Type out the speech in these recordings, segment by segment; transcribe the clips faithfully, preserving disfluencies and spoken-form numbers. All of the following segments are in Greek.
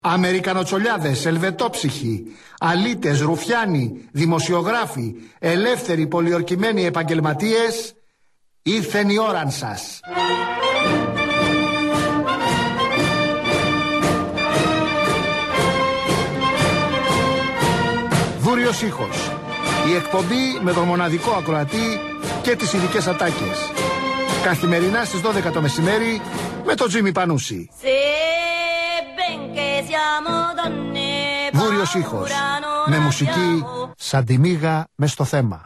Αμερικανοτσολιάδες, ελβετόψυχοι, αλήτες, ρουφιάνοι, δημοσιογράφοι, ελεύθεροι πολιορκημένοι επαγγελματίες, ήρθεν η ώρα σας. Δούριος ήχος. Η εκπομπή με τον μοναδικό ακροατή και τις ειδικές ατάκες. Καθημερινά στις δώδεκα το μεσημέρι με τον Τζίμι Πανούση. Δούριος ήχος. Με μουσική σαν τη μύγα μες στο θέμα.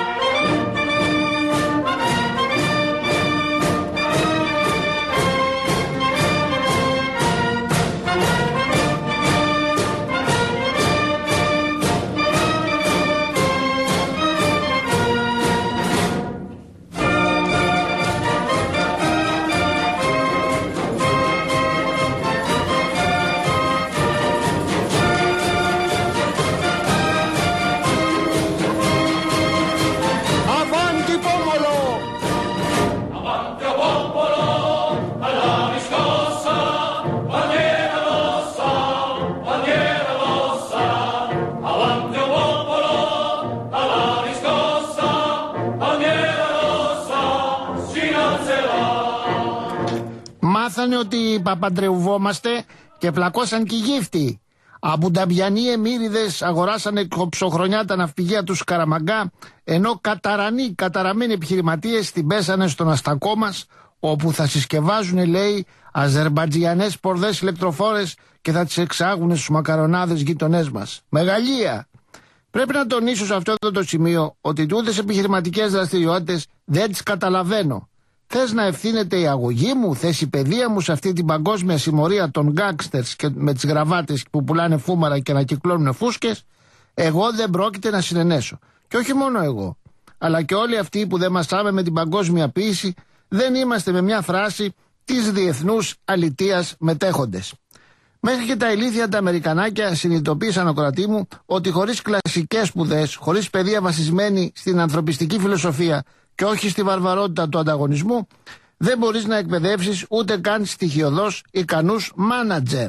Μάθανε ότι παπαντρεουβόμαστε και πλακώσαν και οι γύφτοι. Αμπουνταμπιανοί εμμύριδες αγοράσανε ψωχρονιά τα ναυπηγεία του Σκαραμαγκά, ενώ καταρανοί, καταραμένοι επιχειρηματίες την πέσανε στον αστακό μας, όπου θα συσκευάζουν, λέει, αζερμπατζιανές πορδές ηλεκτροφόρες και θα τις εξάγουν στους μακαρονάδες γειτονές μας. Μεγαλεία! Πρέπει να τονίσω σε αυτό το σημείο ότι τούτες επιχειρηματικές δραστηριότητες δεν τις καταλαβαίνω. Θες να ευθύνεται η αγωγή μου, θες η παιδεία μου σε αυτή την παγκόσμια συμμορία των γκάγκστερς και με τις γραβάτες που πουλάνε φούμαρα και να κυκλώνουν φούσκες? Εγώ δεν πρόκειται να συνενέσω. Και όχι μόνο εγώ, αλλά και όλοι αυτοί που δεν μασάμε με την παγκόσμια ποίηση, δεν είμαστε με μια φράση της διεθνούς αλητείας μετέχοντες. Μέχρι και τα ηλίθια τα Αμερικανάκια συνειδητοποίησαν, ακροατή μου, ότι χωρίς κλασικές σπουδές, χωρίς παιδεία βασισμένη στην ανθρωπιστική φιλοσοφία και όχι στη βαρβαρότητα του ανταγωνισμού, δεν μπορείς να εκπαιδεύσεις ούτε καν στοιχειωδώς ικανούς μάνατζερ.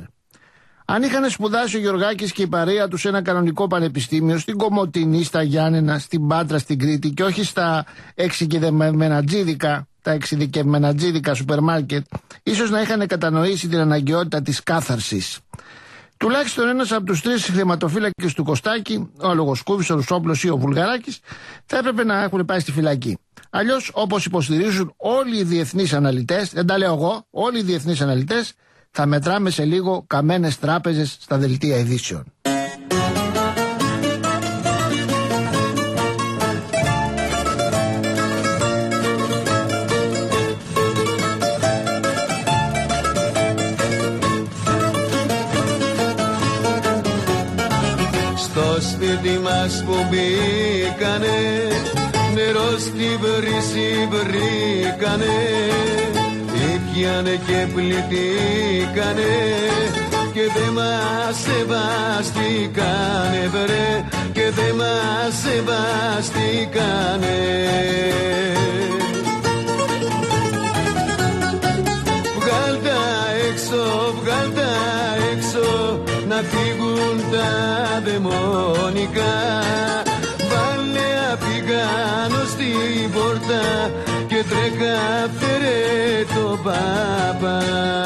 Αν είχαν σπουδάσει ο Γεωργάκης και η παρέα του σε ένα κανονικό πανεπιστήμιο, στην Κομοτηνή, στα Γιάννενα, στην Πάτρα, στην Κρήτη και όχι στα εξειδικευμενατζίδικα, τα εξειδικευμενατζίδικα σούπερ μάρκετ, ίσως να είχαν κατανοήσει την αναγκαιότητα της κάθαρσης. Τουλάχιστον ένας από τους τρεις χρηματοφύλακες του Κωστάκη, ο Αλογοσκούβης, ο Ρουσόπλος ή ο Βουλγαράκης, θα έπρεπε να έχουν πάει στη φυλακή. Αλλιώς, όπως υποστηρίζουν όλοι οι διεθνείς αναλυτές, δεν τα λέω εγώ, όλοι οι διεθνείς αναλυτές, θα μετράμε σε λίγο καμένες τράπεζες στα δελτία ειδήσεων. Στο σπίτι μας που μπήκανε, νερό στη βρύση βρήκανε, ήπιανε και πλητήκανε και δε μας σεβαστήκανε, βρε, και δε μας σεβαστήκανε. Βγάλ' τα έξω, βγάλ' τα έξω, να φύγουν τα δαιμόνικα. Βάλε απιγάνω στην πόρτα και τρέκα φέρε το πάπα.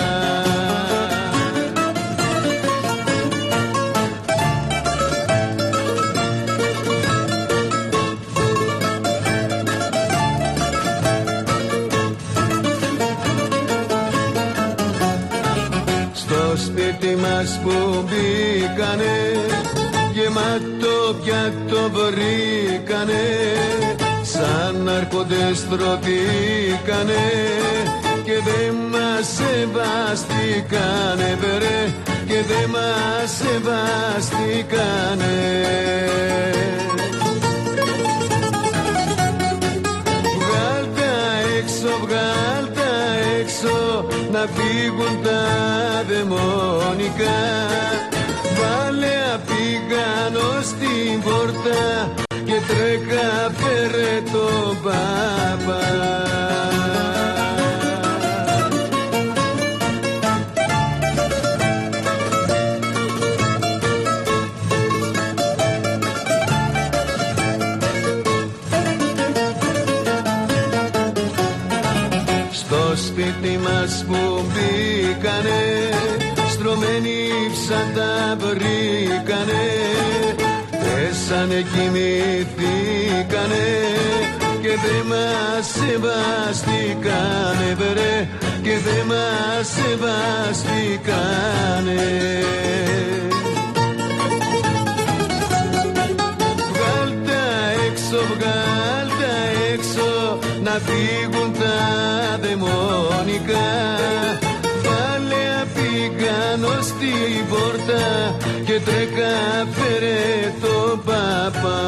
Στο σπίτι μας που μπήκανε, γεμάτο πιάτο βρήκανε, σαν άρχοντες τροπήκανε και δε μας σεβαστήκανε, βρε, και δε μας σεβαστήκανε. Βγάλ' τα έξω, βγάλ' τα έξω, να φύγουν τα δαιμόνικα. Βάλε απίγανο στην πόρτα και τρέκα φέρε τον πάπα. μας που μπήκανε, στρωμένοι ψάντα βρήκανε, πέσανε, κοιμηθήκανε και δε μας σεβαστήκανε, βρε, και δε μας σεβαστήκανε. Βγάλ' τα έξω, βγάλ' τα έξω, να φύγουν τα δαιμόνικα. Βάλε απίκανο στην πόρτα και τρέκα φέρε το παπά.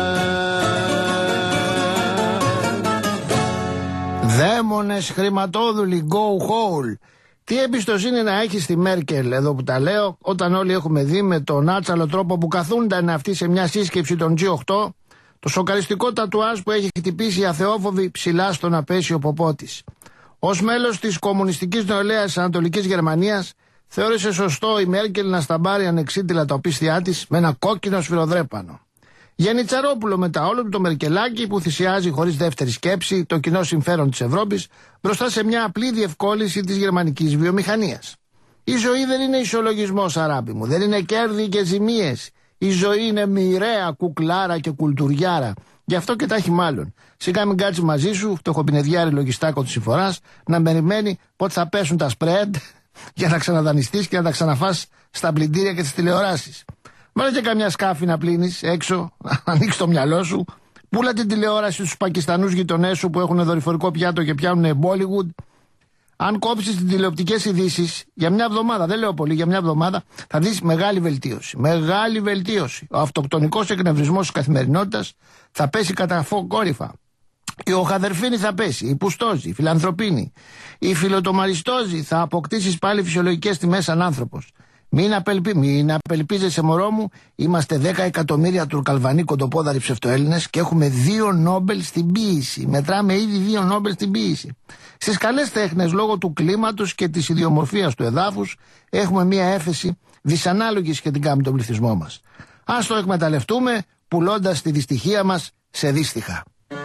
Δαίμονες χρηματόδουλοι, go hole. Τι εμπιστοσύνη να έχει στη Μέρκελ, εδώ που τα λέω, όταν όλοι έχουμε δει με τον άτσαλο τρόπο που καθούνταν αυτοί σε μια σύσκεψη των τζι οκτώ, το σοκαριστικό τατουάζ που έχει χτυπήσει η αθεόφοβη ψηλά στον απέσιο ποπό της. Ως μέλος της κομμουνιστικής νεολαίας Ανατολικής Γερμανίας, θεώρησε σωστό η Μέρκελ να σταμπάρει ανεξίτηλα τα οπίστια της με ένα κόκκινο σφυροδρέπανο. Γιαννιτσαρόπουλο μετά όλο το Μερκελάκι που θυσιάζει χωρίς δεύτερη σκέψη το κοινό συμφέρον της Ευρώπης μπροστά σε μια απλή διευκόλυνση της γερμανικής βιομηχανίας. Η ζωή δεν είναι ισολογισμός, αράπη μου, δεν είναι κέρδη και ζημίες. Η ζωή είναι μοιραία κουκλάρα και κουλτουριάρα. Γι' αυτό και τα έχει μάλλον. Σιγά μην κάτσει μαζί σου, το χοπινεδιάρι λογιστάκο της συμφοράς, να περιμένει πότε θα πέσουν τα spread για να ξαναδανιστείς και να τα ξαναφάς στα πλυντήρια και τις τηλεοράσεις. Βάλε και καμιά σκάφη να πλύνεις έξω, να ανοίξεις το μυαλό σου. Πούλα την τηλεόραση στους Πακιστανούς γειτονές σου που έχουν δορυφορικό πιάτο και πιάνουν Bollywood. Αν κόψεις τις τηλεοπτικές ειδήσεις για μια εβδομάδα, δεν λέω πολύ, για μια εβδομάδα, θα δεις μεγάλη βελτίωση. Μεγάλη βελτίωση. Ο αυτοκτονικός εκνευρισμός της καθημερινότητας θα πέσει κατά φοκόρυφα. Η οχαδερφίνη θα πέσει, η πουστόζη, η φιλανθρωπίνη, η φιλοτομαριστόζη, θα αποκτήσεις πάλι φυσιολογικές τιμές σαν άνθρωπος. Μην, απελπι... Μην απελπίζεσαι, μωρό μου, είμαστε δέκα εκατομμύρια τουρκαλβανοί κοντοπόδαροι ψευτοέλληνες και έχουμε δύο Νόμπελ στην ποίηση. Μετράμε ήδη δύο Νόμπελ στην ποίηση. Στις καλές τέχνες, λόγω του κλίματος και της ιδιομορφίας του εδάφους, έχουμε μια έφεση δυσανάλογη σχετικά με τον πληθυσμό μας. Ας το εκμεταλλευτούμε, πουλώντας τη δυστυχία μας σε δύστιχα.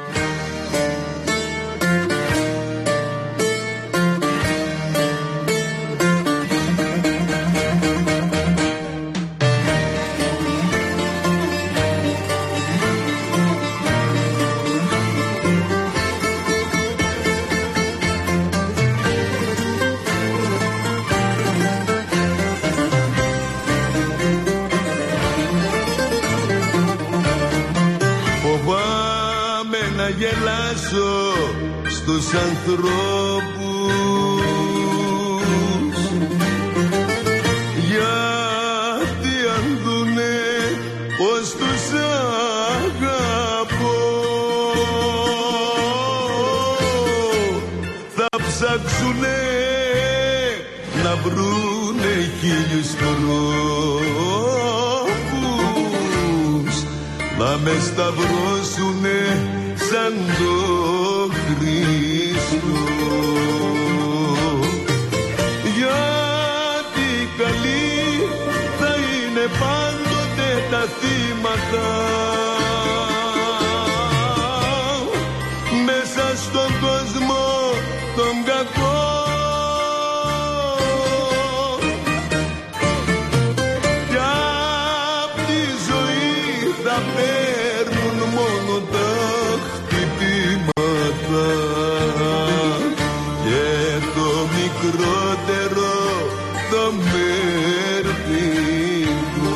Γελάσω στους ανθρώπους, γιατί αν δουνε πως τους αγαπώ, θα ψάξουνε να βρουνε χίλιους τρόπους να με σταυρώσουνε σαν το Χριστό. Γιατί καλοί θα είναι πάντοτε τα θύματα μέσα στον κόσμο τον κακό. Κι απ' τη ζωή θα παίρνουν μόνο τα και το μικρότερο το μερδικό.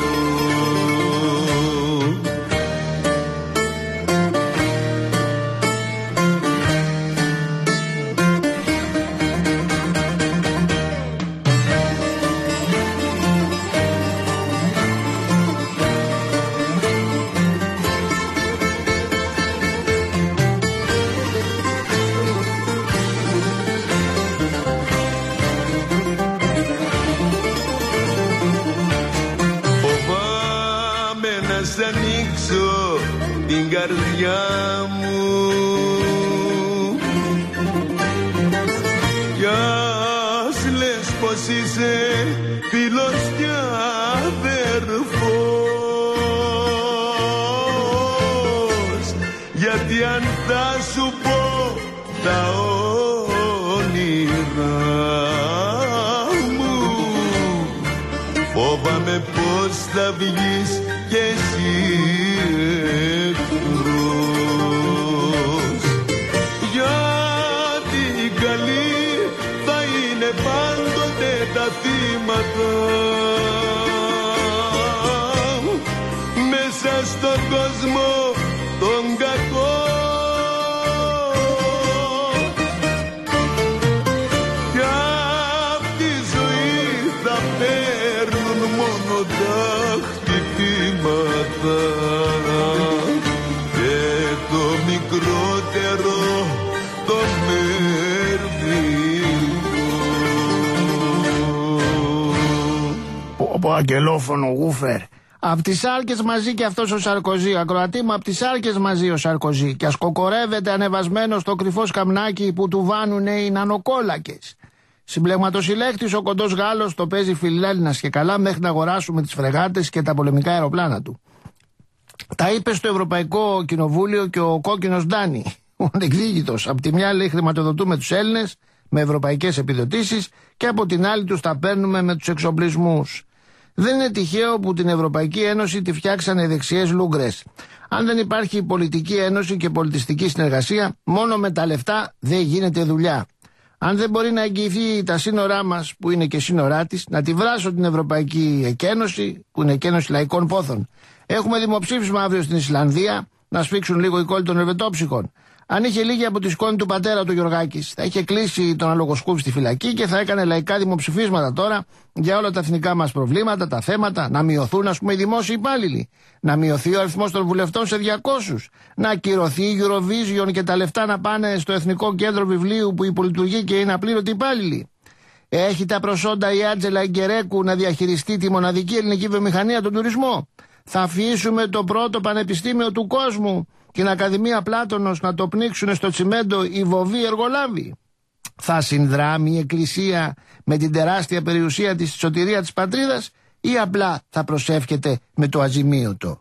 Σ' ανοίξω την καρδιά μου κι ας λες πως είσαι φίλος κι αδερφός, γιατί αν θα σου πω τα όνειρα φόβαμαι πως θα βγεις κι εσύ εχθρός. Γιατί οι καλοί θα είναι πάντοτε τα θύματα μέσα στον κόσμο τον κακό. Και το μικρότερο το μερβικό. Πω αγγελόφωνο γούφερ. Απ' τις άρκες μαζί και αυτός ο Σαρκοζή. Ακροατή μου, απ' τις άρκες μαζί ο Σαρκοζή. Και ασκοκορεύεται ανεβασμένο στο κρυφό σκαμνάκι που του βάνουνε οι νανοκόλακες. Συμπλεγματοσυλλέκτης ο κοντός Γάλλος το παίζει φιλέλληνας και καλά μέχρι να αγοράσουμε τις φρεγάτες και τα πολεμικά αεροπλάνα του. Τα είπε στο Ευρωπαϊκό Κοινοβούλιο και ο κόκκινος Ντάνι, ο ανεκδίκητος. Απ' τη μια λέει χρηματοδοτούμε τους Έλληνες με ευρωπαϊκές επιδοτήσεις και από την άλλη τους τα παίρνουμε με τους εξοπλισμούς. Δεν είναι τυχαίο που την Ευρωπαϊκή Ένωση τη φτιάξανε δεξιές λούγκρες. Αν δεν υπάρχει πολιτική ένωση και πολιτιστική συνεργασία, μόνο με τα λεφτά δεν γίνεται δουλειά. Αν δεν μπορεί να εγγυηθεί τα σύνορά μας, που είναι και σύνορά της, να τη βράσω την Ευρωπαϊκή Εκένωση, που είναι εκένωση λαϊκών πόθων. Έχουμε δημοψήφισμα αύριο στην Ισλανδία, να σφίξουν λίγο οι κόλλοι των ελβετόψυχων. Αν είχε λίγη από τη σκόνη του πατέρα του Γιωργάκης, θα είχε κλείσει τον αλογοσκούπ στη φυλακή και θα έκανε λαϊκά δημοψηφίσματα τώρα για όλα τα εθνικά μας προβλήματα, τα θέματα, να μειωθούν, ας πούμε, οι δημόσιοι υπάλληλοι, να μειωθεί ο αριθμός των βουλευτών σε διακόσιους, να ακυρωθεί η Eurovision και τα λεφτά να πάνε στο Εθνικό Κέντρο Βιβλίου που υπολειτουργεί και είναι απλήρωτοι υπάλληλοι. Έχει τα προσόντα η Άντζελα Ιγκερέκου να διαχειριστεί τη μοναδική ελληνική βιομηχανία, τον τουρισμό. Θα αφήσουμε το πρώτο πανεπιστήμιο του κόσμου, την Ακαδημία Πλάτωνος, να το πνίξουν στο τσιμέντο οι βοβοί εργολάβοι. Θα συνδράμει η Εκκλησία με την τεράστια περιουσία της στη σωτηρία της πατρίδας ή απλά θα προσεύχεται με το αζημίωτο.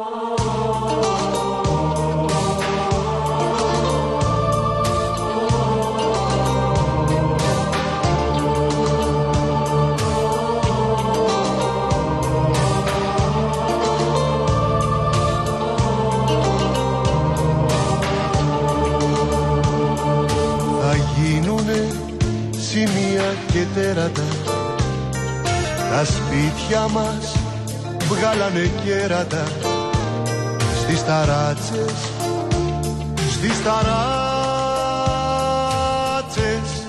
Σημεία και τέρατα, τα σπίτια μας βγάλανε κέρατα, στις ταράτσες, στις ταράτσες.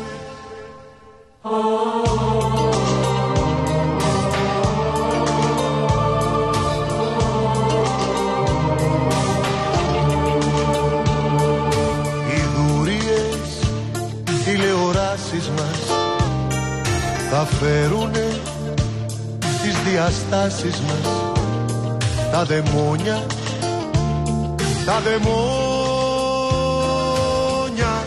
Οι δούριες τηλεοράσεις μας θα φέρουνε τις διαστάσεις μας, τα δαιμόνια, τα δαιμόνια.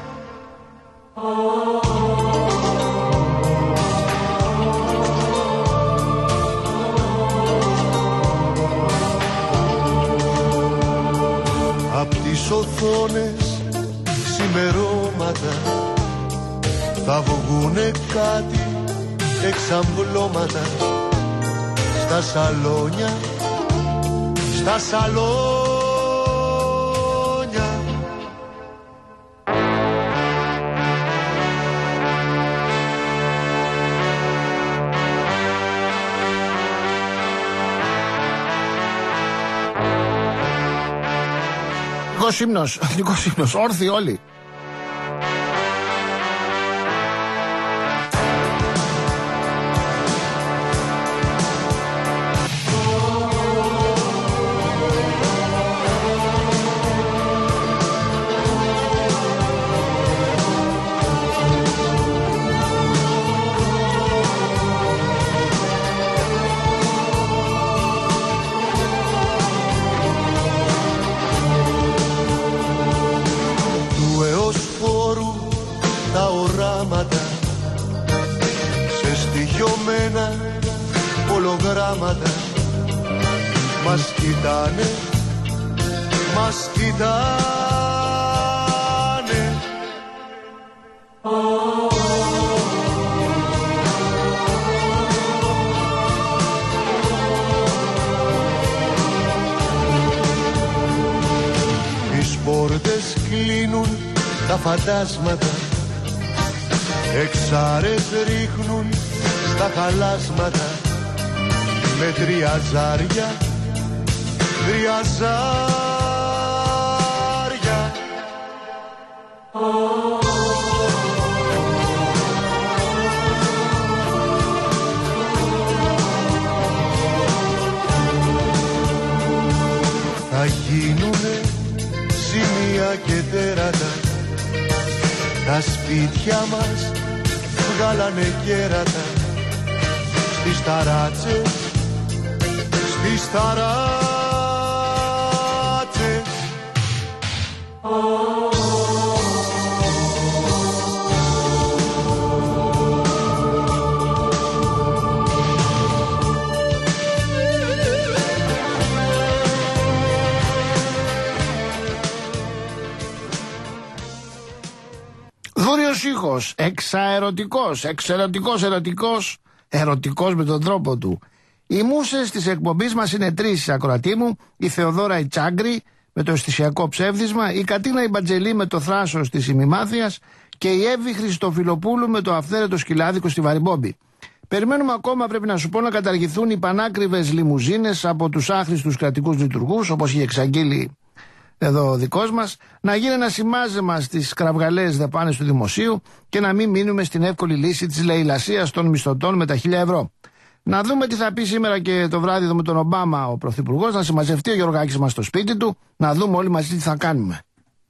Απ' τις οθόνες ξημερώματα θα βγουνε κάτι εξαμπλώματα στα σαλόνια, στα σαλόνια. Εθνικός ύμνος, εθνικός ύμνος, όρθιοι όλοι. Σε στοιχειωμένα ολογράμματα μας κοιτάνε, μας κοιτάνε. τα φαντάσματα, εξάρες ρίχνουν στα χαλάσματα, με τρία ζάρια, τρία ζάρια. Θα γίνουνε σημεία και τέρατα, τα σπίτια μας βγάλανε κέρατα, στις ταράτσες, στις ταράτσες. Δούριος ήχος, εξαερωτικός, εξαιρετικός, ερωτικός, ερωτικός με τον τρόπο του. Οι μουσες της εκπομπής μας είναι τρεις, ακροατή μου, η Θεοδόρα η Τσάγκρη με το αισθησιακό ψεύδισμα, η Κατίνα η Μπατζελή με το θράσος της ημιμάθειας και η Εύη Χριστοφιλοπούλου με το αυθαίρετο σκυλάδικο στη Βαριμπόμπη. Περιμένουμε ακόμα, πρέπει να σου πω, να καταργηθούν οι πανάκριβες λιμουζίνες από τους άχρηστους κρατικούς λειτουργούς, όπως είχε εξαγγείλει εδώ ο δικός μας, να γίνει ένα σημάζεμα στις κραυγαλαίες δαπάνες του δημοσίου και να μην μείνουμε στην εύκολη λύση της λαιλασίας των μισθωτών με τα χίλια ευρώ. Να δούμε τι θα πει σήμερα και το βράδυ εδώ με τον Ομπάμα ο Πρωθυπουργός, να συμμαζευτεί ο Γεωργάκης μας στο σπίτι του, να δούμε όλοι μαζί τι θα κάνουμε.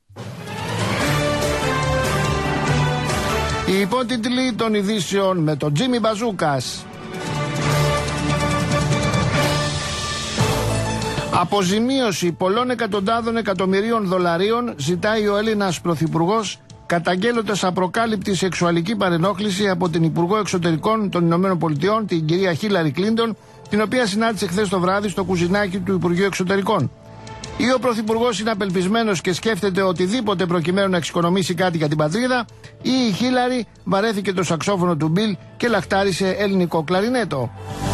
Οι υπότιτλοι των ειδήσεων με τον Τζίμι Μπαζούκας. Αποζημίωση πολλών εκατοντάδων εκατομμυρίων δολαρίων ζητάει ο Έλληνας Πρωθυπουργός, καταγγέλλοντας απροκάλυπτη σεξουαλική παρενόχληση από την Υπουργό Εξωτερικών των Ηνωμένων Πολιτειών, την κυρία Χίλαρη Κλίντον, την οποία συνάντησε χθες το βράδυ στο κουζινάκι του Υπουργείου Εξωτερικών. Ή ο Πρωθυπουργός είναι απελπισμένος και σκέφτεται οτιδήποτε προκειμένου να εξοικονομήσει κάτι για την πατρίδα, ή η Χίλαρη βαρέθηκε το σαξόφωνο του Μπιλ και λαχτάρισε ελληνικό κλαρινέτο.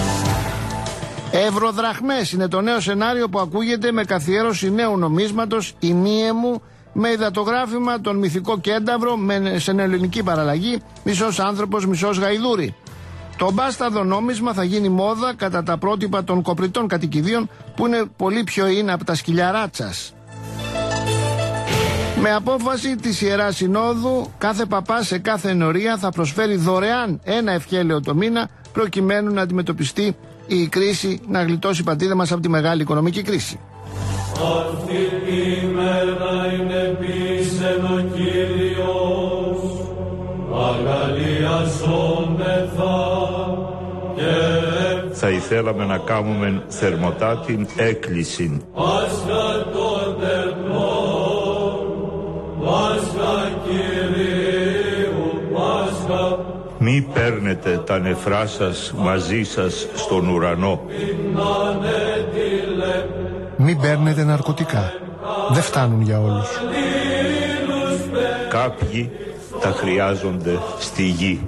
Ευρωδραχμές είναι το νέο σενάριο που ακούγεται με καθιέρωση νέου νομίσματος, ημίαιμου, με υδατογράφημα τον μυθικό κένταυρο με, σε νεοελληνική παραλλαγή, μισός άνθρωπος, μισός γαϊδούρι. Το μπάσταδο νόμισμα θα γίνει μόδα κατά τα πρότυπα των κοπριτών κατοικιδίων που είναι πολύ πιο in από τα σκυλιαράτσας. Με απόφαση της Ιεράς Συνόδου, κάθε παπά σε κάθε ενορία θα προσφέρει δωρεάν ένα ευχέλαιο το μήνα προκειμένου να αντιμετωπιστεί η κρίση, να γλιτώσει η πατρίδα μας από τη μεγάλη οικονομική κρίση. Αυτή η μέρα είναι πίσεν ο Κύριος, αγαλιαζόμεθα και θα ήθελαμε να κάνουμε θερμοτάτην έκκληση. Πάσχα των τερνών, Πάσχα Κυρίου, Πάσχα. Μη παίρνετε τα νεφρά σας μαζί σας στον ουρανό. Μην παίρνετε ναρκωτικά. Δεν φτάνουν για όλους. Κάποιοι τα χρειάζονται στη γη.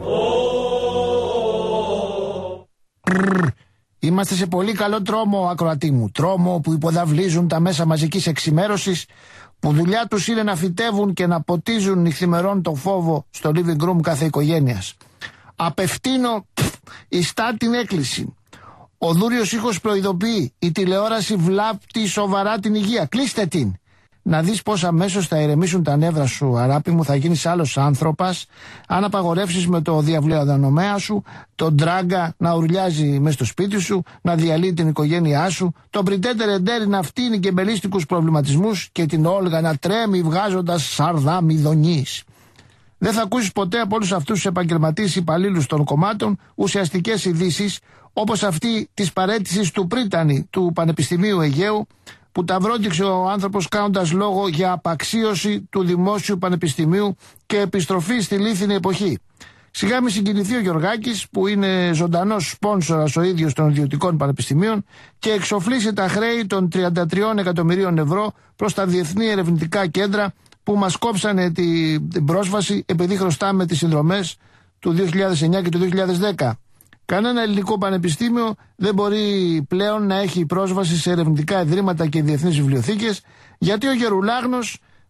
Είμαστε σε πολύ καλό τρόμο, ακροατή μου. Τρόμο που υποδαβλίζουν τα μέσα μαζικής εξημέρωσης, που δουλειά τους είναι να φυτεύουν και να ποτίζουν νυχθημερών το φόβο στο living room κάθε οικογένειας. Απευθύνω ιστά την έκκληση. Ο δούριος ήχος προειδοποιεί. Η τηλεόραση βλάπτει σοβαρά την υγεία. Κλείστε την. Να δεις πως αμέσως θα ηρεμήσουν τα νεύρα σου, αγάπη μου, θα γίνεις άλλος άνθρωπος αν απαγορεύσεις με το διαβλεοδανομέα σου τον τράγκα να ουρλιάζει μες στο σπίτι σου, να διαλύει την οικογένειά σου, τον πριτέτερ εντέρι να φτύνει και μπελίστικους προβληματισμούς και την Όλγα να τρέμει βγάζοντας σαρδάμι δονής. Δεν θα ακούσεις ποτέ από όλους αυτούς τους επαγγελματίες υπαλλήλους των κομμάτων ουσιαστικές ειδήσεις όπως αυτή της παραίτησης του Πρίτανη του Πανεπιστημίου Αιγαίου, που τα βρόντιξε ο άνθρωπος κάνοντας λόγο για απαξίωση του Δημόσιου Πανεπιστημίου και επιστροφή στη λίθινη εποχή. Σιγά μη συγκινηθεί ο Γεωργάκης, που είναι ζωντανός σπόνσορας ο ίδιος των ιδιωτικών πανεπιστημίων, και εξοφλήσει τα χρέη των τριάντα τρία εκατομμυρίων ευρώ προς τα διεθνή ερευνητικά κέντρα που μας κόψανε την πρόσβαση επειδή χρωστάμε τις συνδρομές του δύο χιλιάδες εννιά και του δύο χιλιάδες δέκα. Κανένα ελληνικό πανεπιστήμιο δεν μπορεί πλέον να έχει πρόσβαση σε ερευνητικά ιδρύματα και διεθνείς βιβλιοθήκες, γιατί ο Γερουλάγνος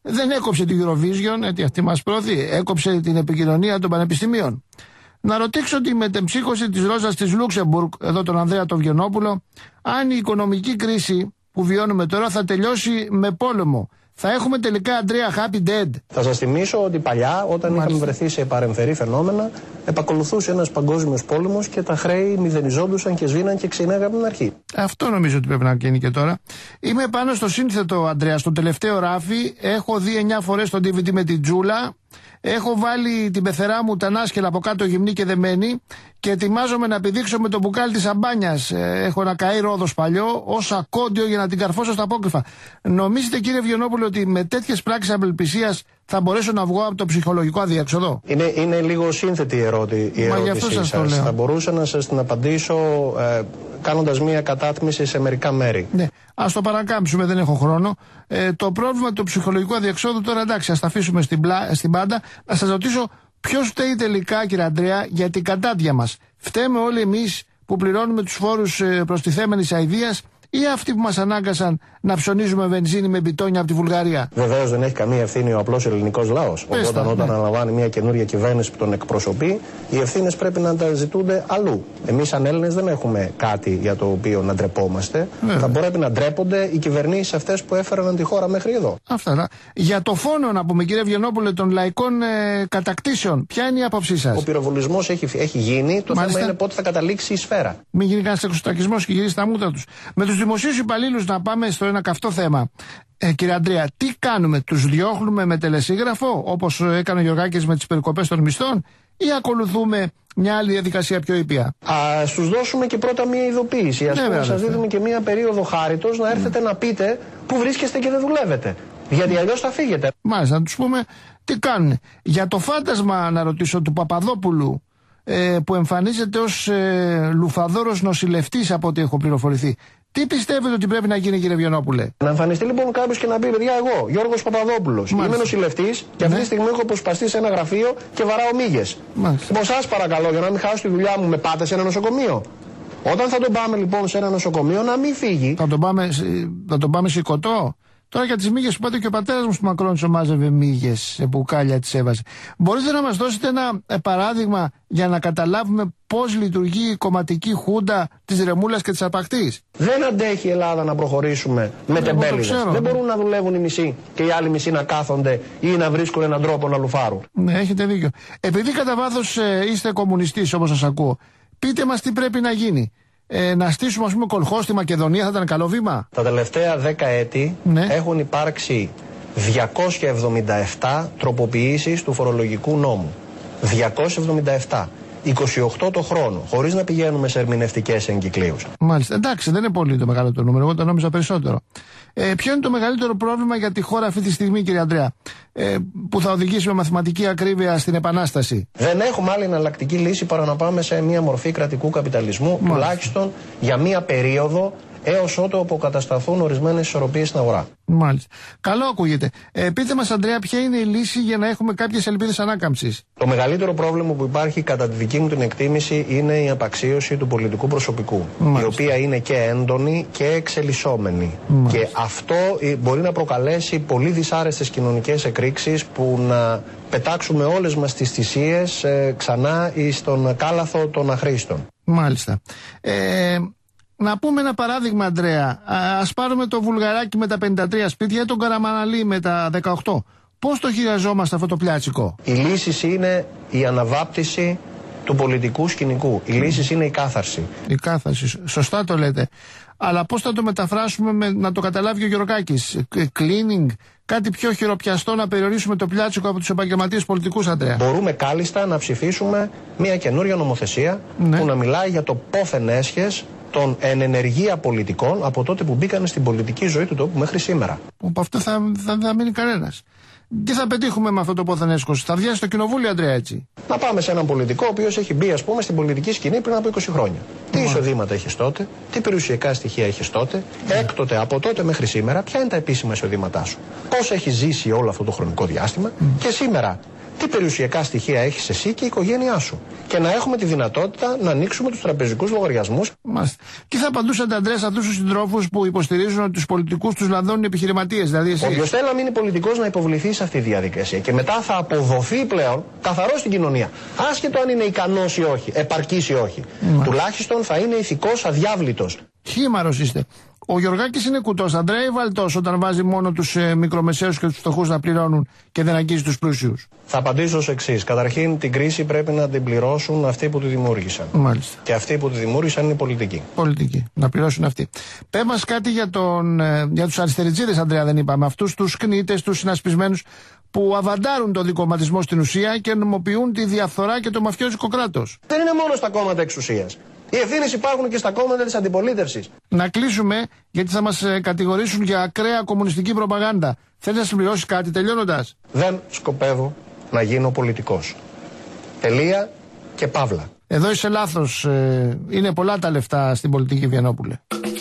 δεν έκοψε την Eurovision, γιατί αυτή μας προωθεί, έκοψε την επικοινωνία των πανεπιστημίων. Να ρωτήσω τη μετεμψύχωση της Ρόζας της Λούξεμπουργκ, εδώ τον Ανδρέα τον Βιονόπουλο, αν η οικονομική κρίση που βιώνουμε τώρα θα τελειώσει με πόλεμο. Θα έχουμε τελικά, Αντρέα, happy dead. Θα σας θυμίσω ότι παλιά, όταν Μάλιστα. είχαμε βρεθεί σε παρεμφερή φαινόμενα, επακολουθούσε ένας παγκόσμιος πόλεμος και τα χρέη μηδενιζόντουσαν και σβήναν και ξυνάγαν από την αρχή. Αυτό νομίζω ότι πρέπει να γίνει και τώρα. Είμαι πάνω στο σύνθετο, Αντρέα, στο τελευταίο ράφι. Έχω δει εννιά φορές τον ντι βι ντι με την Τζούλα. Έχω βάλει την πεθερά μου τα νάσκελα από κάτω γυμνή και δεμένη και ετοιμάζομαι να πηδήξω με το μπουκάλι της αμπάνιας. Έχω ένα καεί ρόδος παλιό ως ακόντιο για να την καρφώσω στα απόκρυφα. Νομίζετε, κύριε Βιονόπουλο, ότι με τέτοιες πράξεις απελπισίας θα μπορέσω να βγω από το ψυχολογικό αδιέξοδο? Είναι, είναι λίγο σύνθετη η, ερώτη, η ερώτησή Μα σας. σας. Το θα μπορούσα να σας την απαντήσω ε, κάνοντας μία κατάτμιση σε μερικά μέρη. Ναι, ας το παρακάμψουμε, δεν έχω χρόνο. Ε, το πρόβλημα του ψυχολογικού αδιεξόδου τώρα, εντάξει, ας τα αφήσουμε στην, πλά, στην πάντα. Να σας ρωτήσω, ποιος φταίει τελικά, κύριε Αντρέα, για την κατάδια μας? Φταίμε όλοι εμείς που πληρώνουμε τους φόρους ε, προστιθέμενης αηδίας, ή αυτοί που μας ανάγκασαν να ψωνίζουμε βενζίνη με μπιτόνια από τη Βουλγαρία? Βεβαίως δεν έχει καμία ευθύνη ο απλός ελληνικός λαός. Οπότε τα, όταν ναι. αναλαμβάνει μια καινούργια κυβέρνηση που τον εκπροσωπεί, οι ευθύνες πρέπει να τα ζητούνται αλλού. Εμείς σαν Έλληνες δεν έχουμε κάτι για το οποίο να ντρεπόμαστε. Ναι. Θα πρέπει να ντρέπονται οι κυβερνήσεις αυτές που έφεραν τη χώρα μέχρι εδώ. Αυτά. Για το φόνο, να πούμε, κύριε Βιονόπουλε, των λαϊκών ε, κατακτήσεων, ποια είναι η άποψή σας? Ο πυροβολισμός έχει, έχει γίνει. Το Μάλιστα. θέμα είναι πότε θα καταλήξει η σφαίρα. Μην γίνει κανένας εξωστακισμός και γυρίσει τα μούτρα τους. Με τους δημοσίους υπαλλήλους, να πάμε στο ένα καυτό θέμα. Ε, κύριε Αντρέα, τι κάνουμε? Τους διώχνουμε με τελεσίγραφο, όπως έκανε ο Γιωργάκης με τις περικοπές των μισθών, ή ακολουθούμε μια άλλη διαδικασία πιο ήπια? Α τους δώσουμε και πρώτα μια ειδοποίηση. Ας πούμε, σας δίνουμε και μια περίοδο χάριτος να έρθετε mm. να πείτε πού βρίσκεστε και δεν δουλεύετε. Γιατί αλλιώς θα φύγετε. Μάλιστα, να τους πούμε τι κάνουν. Για το φάντασμα, να ρωτήσω, του Παπαδόπουλου, ε, που εμφανίζεται ως ε, λουφαδόρος νοσηλευτής, από ό,τι έχω πληροφορηθεί. Τι πιστεύετε ότι πρέπει να γίνει, κύριε Βιονόπουλε? Να εμφανιστεί λοιπόν κάποιος και να πει: παιδιά, εγώ, Γιώργος Παπαδόπουλος, είμαι νοσηλευτής και αυτή τη ναι. στιγμή έχω αποσπαστεί σε ένα γραφείο και βαράω μύγες. Λοιπόν, σας παρακαλώ, για να μην χάσω τη δουλειά μου, με πάτε σε ένα νοσοκομείο. Όταν θα τον πάμε λοιπόν σε ένα νοσοκομείο, να μην φύγει. Θα τον πάμε, θα τον πάμε σηκωτό. Τώρα για τις μύγες που είπατε, και ο πατέρας μου στο Μακρόνισο μάζευε μύγες, σε μπουκάλια τις έβαζε. Μπορείτε να μας δώσετε ένα ε, παράδειγμα για να καταλάβουμε πώς λειτουργεί η κομματική χούντα της ρεμούλας και της αρπακτής? Δεν αντέχει η Ελλάδα να προχωρήσουμε με τεμπέληδες. Δεν μπορούν να δουλεύουν οι μισοί και οι άλλοι μισοί να κάθονται ή να βρίσκουν έναν τρόπο να λουφάρουν. Ναι, έχετε δίκιο. Επειδή κατά βάθος ε, είστε κομμουνιστής, όπως σας ακούω, πείτε μας τι πρέπει να γίνει. Ε, να στήσουμε, ας πούμε, κολχό στη Μακεδονία, θα ήταν καλό βήμα? Τα τελευταία δέκα έτη ναι. έχουν υπάρξει διακόσιες εβδομήντα επτά τροποποιήσεις του φορολογικού νόμου. διακόσιες εβδομήντα επτά. είκοσι οκτώ το χρόνο, χωρίς να πηγαίνουμε σε ερμηνευτικές εγκυκλίους. Μάλιστα. Εντάξει, δεν είναι πολύ το μεγάλο το νούμερο, εγώ το νόμιζα περισσότερο. Ε, ποιο είναι το μεγαλύτερο πρόβλημα για τη χώρα αυτή τη στιγμή, κύριε Αντρέα, ε, που θα οδηγήσει με μαθηματική ακρίβεια στην Επανάσταση? Δεν έχουμε άλλη εναλλακτική λύση παρά να πάμε σε μια μορφή κρατικού καπιταλισμού, Μάλιστα. τουλάχιστον για μια περίοδο, έως ότου αποκατασταθούν ορισμένες ισορροπίες στην αγορά. Μάλιστα. Καλό ακούγεται. Ε, πείτε μας, Αντρέα, ποια είναι η λύση για να έχουμε κάποιες ελπίδες ανάκαμψης? Το μεγαλύτερο πρόβλημα που υπάρχει, κατά τη δική μου την εκτίμηση, είναι η απαξίωση του πολιτικού προσωπικού. Μάλιστα. Η οποία είναι και έντονη και εξελισσόμενη. Μάλιστα. Και αυτό μπορεί να προκαλέσει πολύ δυσάρεστες κοινωνικές εκρήξεις που να πετάξουμε όλες μας τις θυσίες ε, ξανά στον κάλαθο των αχρήστων. Μάλιστα. Ε, Να πούμε ένα παράδειγμα, Αντρέα. Ας πάρουμε το Βουλγαράκι με τα πενήντα τρία σπίτια ή τον Καραμαναλή με τα δεκαοκτώ. Πώς το χειριζόμαστε αυτό το πλιάτσικο? Η λύση είναι η αναβάπτιση του πολιτικού σκηνικού. Η λύση είναι η κάθαρση. Η κάθαρση. Σωστά το λέτε. Αλλά πώς θα το μεταφράσουμε με, να το καταλάβει ο Γιωργάκης? Cleaning, κάτι πιο χειροπιαστό, να περιορίσουμε το πλιάτσικο από τους επαγγελματίες πολιτικούς, Αντρέα? Μπορούμε κάλλιστα να ψηφίσουμε μια καινούργια νομοθεσία ναι. που να μιλάει για το πόθεν έσχες των εν ενεργεία πολιτικών από τότε που μπήκαν στην πολιτική ζωή του τόπου μέχρι σήμερα. Από αυτό θα, θα, θα μείνει κανένας. Τι θα πετύχουμε με αυτό το πόθεν έσχος? Θα βγει στο κοινοβούλιο, Αντρέα, έτσι? Να πάμε σε έναν πολιτικό ο οποίος έχει μπει, ας πούμε, στην πολιτική σκηνή πριν από είκοσι χρόνια. Mm. Τι εισοδήματα έχεις τότε, τι περιουσιακά στοιχεία έχεις τότε, mm. έκτοτε από τότε μέχρι σήμερα, ποια είναι τα επίσημα εισοδήματά σου, πώς έχεις ζήσει όλο αυτό το χρονικό διάστημα mm. και σήμερα τι περιουσιακά στοιχεία έχεις εσύ και η οικογένειά σου. Και να έχουμε τη δυνατότητα να ανοίξουμε τους τραπεζικούς λογαριασμούς. Μάλιστα. Τι θα απαντούσατε, Αντρέα, σε αυτούς τους συντρόφους που υποστηρίζουν ότι τους πολιτικούς τους λανδώνουν οι επιχειρηματίες, δηλαδή εσείς? Όποιος θέλει να μείνει πολιτικός να υποβληθεί σε αυτή τη διαδικασία και μετά θα αποδοθεί πλέον καθαρό στην κοινωνία. Άσχετο αν είναι ικανός ή όχι, επαρκής ή όχι. Mm. Τουλάχιστον θα είναι ηθικός, αδιάβλητος. Χήμαρος είστε. Ο Γιωργάκης είναι κουτός, Αντρέα, ή βαλτός όταν βάζει μόνο τους ε, μικρομεσαίους και τους φτωχούς να πληρώνουν και δεν αγγίζει τους πλούσιους? Θα απαντήσω ως εξής. Καταρχήν, την κρίση πρέπει να την πληρώσουν αυτοί που τη δημιούργησαν. Μάλιστα. Και αυτοί που τη δημιούργησαν είναι πολιτικοί. Πολιτικοί. Να πληρώσουν αυτοί. Πες μας κάτι για, τον, ε, για τους αριστεριτζίδες, Αντρέα, δεν είπαμε. Αυτούς τους κνήτες, τους συνασπισμένους που αβαντάρουν τον δικομματισμό στην ουσία και νομοποιούν τη διαφθορά και το μαφιόζικο κράτος. Δεν είναι μόνο στα κόμματα εξουσίας. Οι ευθύνες υπάρχουν και στα κόμματα της αντιπολίτευσης. Να κλείσουμε, γιατί θα μας ε, κατηγορήσουν για ακραία κομμουνιστική προπαγάνδα. Θέλεις να συμπληρώσεις κάτι τελειώνοντας? Δεν σκοπεύω να γίνω πολιτικός. Τελεία και παύλα. Εδώ είσαι λάθος. Ε, είναι πολλά τα λεφτά στην πολιτική, Βιαννόπουλε.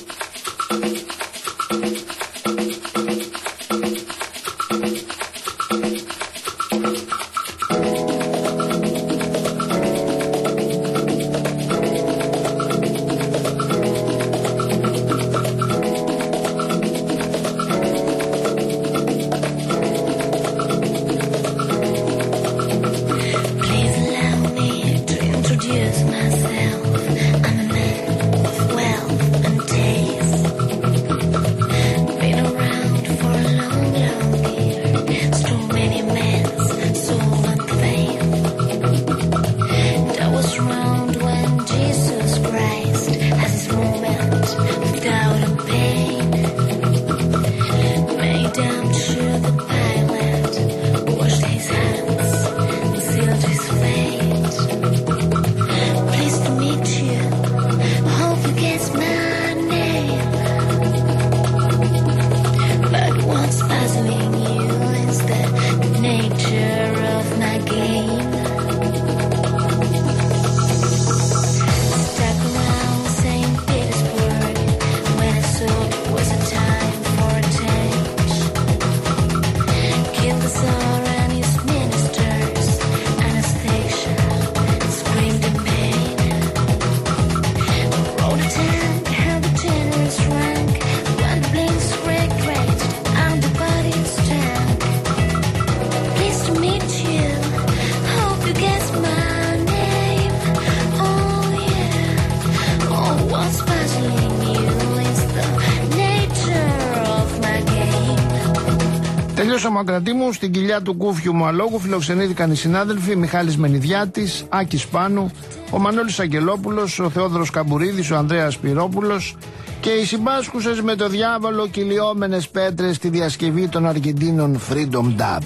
Τελειώσαμε ακρατή μου, στην κοιλιά του κούφιου μου αλόγου φιλοξενήθηκαν οι συνάδελφοι Μιχάλης Μενιδιάτης, Άκης Πάνου, ο Μανώλης Αγγελόπουλος, ο Θεόδωρος Καμπουρίδης, ο Ανδρέας Πυρόπουλος και οι συμπάσχουσες με το διάβολο κυλιόμενες πέτρες στη διασκευή των Αργεντίνων Freedom Dub.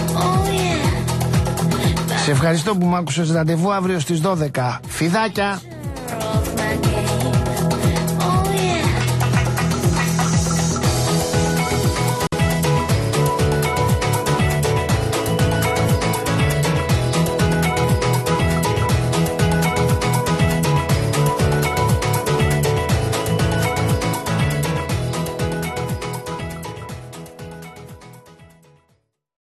Σε ευχαριστώ που μ' άκουσες. Ραντεβού αύριο στις δώδεκα. Φιδάκια!